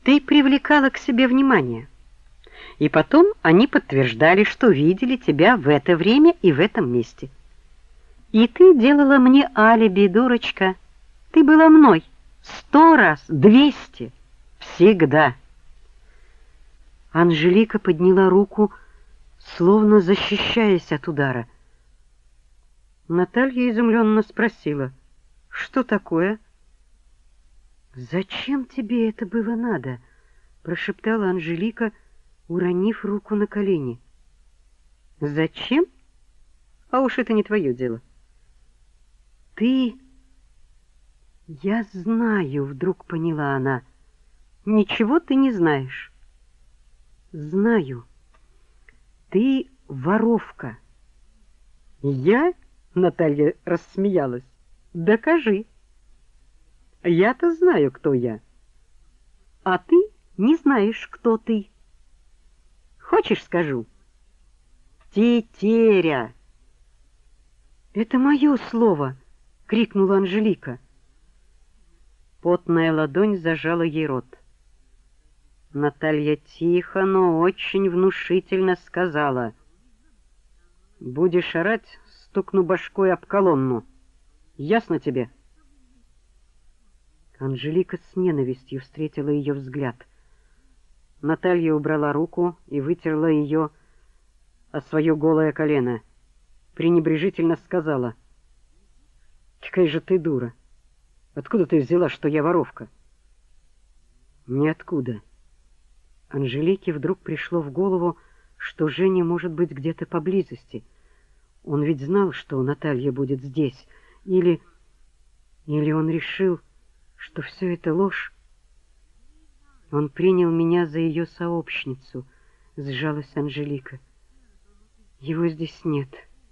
Ты привлекала к себе внимание. И потом они подтверждали, что видели тебя в это время и в этом месте. И ты делала мне алиби, дурочка. Ты была мной 100 раз, 200, всегда. Анжелика подняла руку, словно защищаясь от удара. Наталья изумленно спросила: «Что такое?» «Зачем тебе это было надо?» — прошептала Анжелика, уронив руку на колени. «Зачем? А уж это не твое дело». «Ты...» «Я знаю», — вдруг поняла она. «Ничего ты не знаешь». «Знаю. Ты воровка». «Я?» — Наталья рассмеялась. «Докажи». «Я-то знаю, кто я. А ты не знаешь, кто ты. Хочешь, скажу?» «Тетеря». «Это мое слово!» — крикнула Анжелика. Потная ладонь зажала ей рот. Наталья тихо, но очень внушительно сказала: «Будешь орать, стукну башкой об колонну. Ясно тебе?» Анжелика с ненавистью встретила ее взгляд. Наталья убрала руку и вытерла ее о свое голое колено. Пренебрежительно сказала: «Какая же ты дура! Откуда ты взяла, что я воровка?» «Ниоткуда». Анжелике вдруг пришло в голову, что Женя может быть где-то поблизости. Он ведь знал, что Наталья будет здесь. Или он решил, что все это ложь. Он принял меня за ее сообщницу, сжалась Анжелика. Его здесь нет.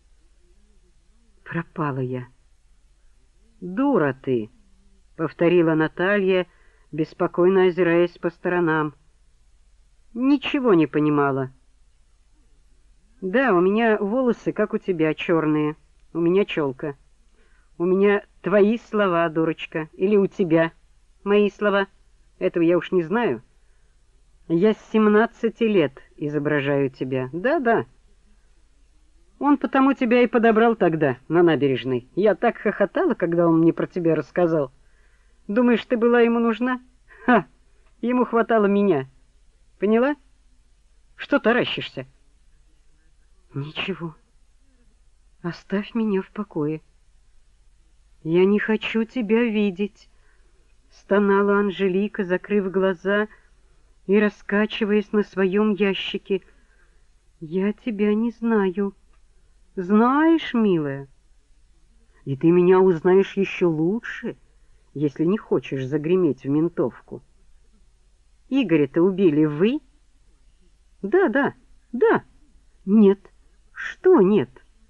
Пропала я. «Дура ты!» — повторила Наталья, беспокойно озираясь по сторонам. «Ничего не понимала». «Да, у меня волосы, как у тебя, черные. У меня челка. У меня твои слова, дурочка. Или у тебя мои слова. Этого я уж не знаю. Я с 17 лет изображаю тебя. Да-да. Он потому тебя и подобрал тогда, на набережной. Я так хохотала, когда он мне про тебя рассказал. Думаешь, ты была ему нужна? Ха! Ему хватало меня. Поняла? Что таращишься?» «Ничего. Оставь меня в покое. Я не хочу тебя видеть», — стонала Анжелика, закрыв глаза и раскачиваясь на своем ящике. «Я тебя не знаю. Знаешь, милая? И ты меня узнаешь еще лучше, если не хочешь загреметь в ментовку. Игоря-то убили вы?» «Да, да, да. Нет. Что нет?»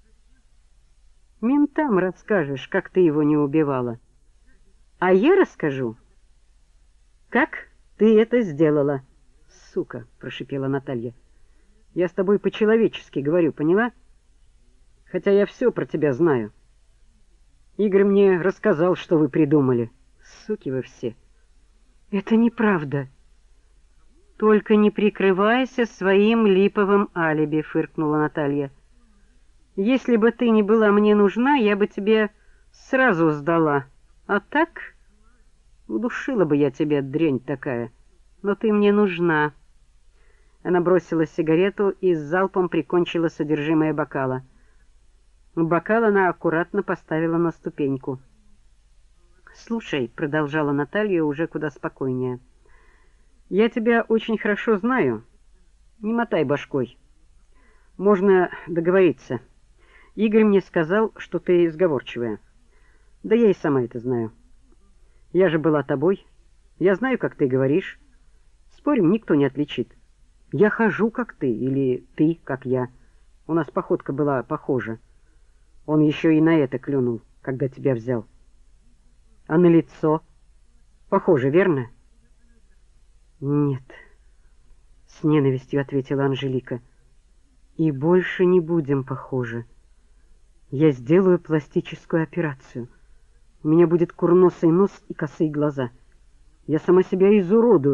«Ментам расскажешь, как ты его не убивала. А я расскажу, как ты это сделала». «Сука!» — прошипела Наталья. «Я с тобой по-человечески говорю, поняла? Хотя я все про тебя знаю. Игорь мне рассказал, что вы придумали. Суки вы все!» «Это неправда». «Только не прикрывайся своим липовым алиби», — фыркнула Наталья. «Если бы ты не была мне нужна, я бы тебе сразу сдала. А так удушила бы я тебя, дрянь такая. Но ты мне нужна». Она бросила сигарету и с залпом прикончила содержимое бокала. Бокал она аккуратно поставила на ступеньку. «Слушай», — продолжала Наталья уже куда спокойнее, — «я тебя очень хорошо знаю. Не мотай башкой. Можно договориться. Игорь мне сказал, что ты сговорчивая. Да я и сама это знаю. Я же была тобой. Я знаю, как ты говоришь. Спорим, никто не отличит. Я хожу, как ты, или ты, как я. У нас походка была похожа. Он еще и на это клюнул, когда тебя взял. А на лицо? Похоже, верно?» «Нет», — с ненавистью ответила Анжелика. «И больше не будем похожи. Я сделаю пластическую операцию. У меня будет курносый нос и косые глаза. Я сама себя изуродую.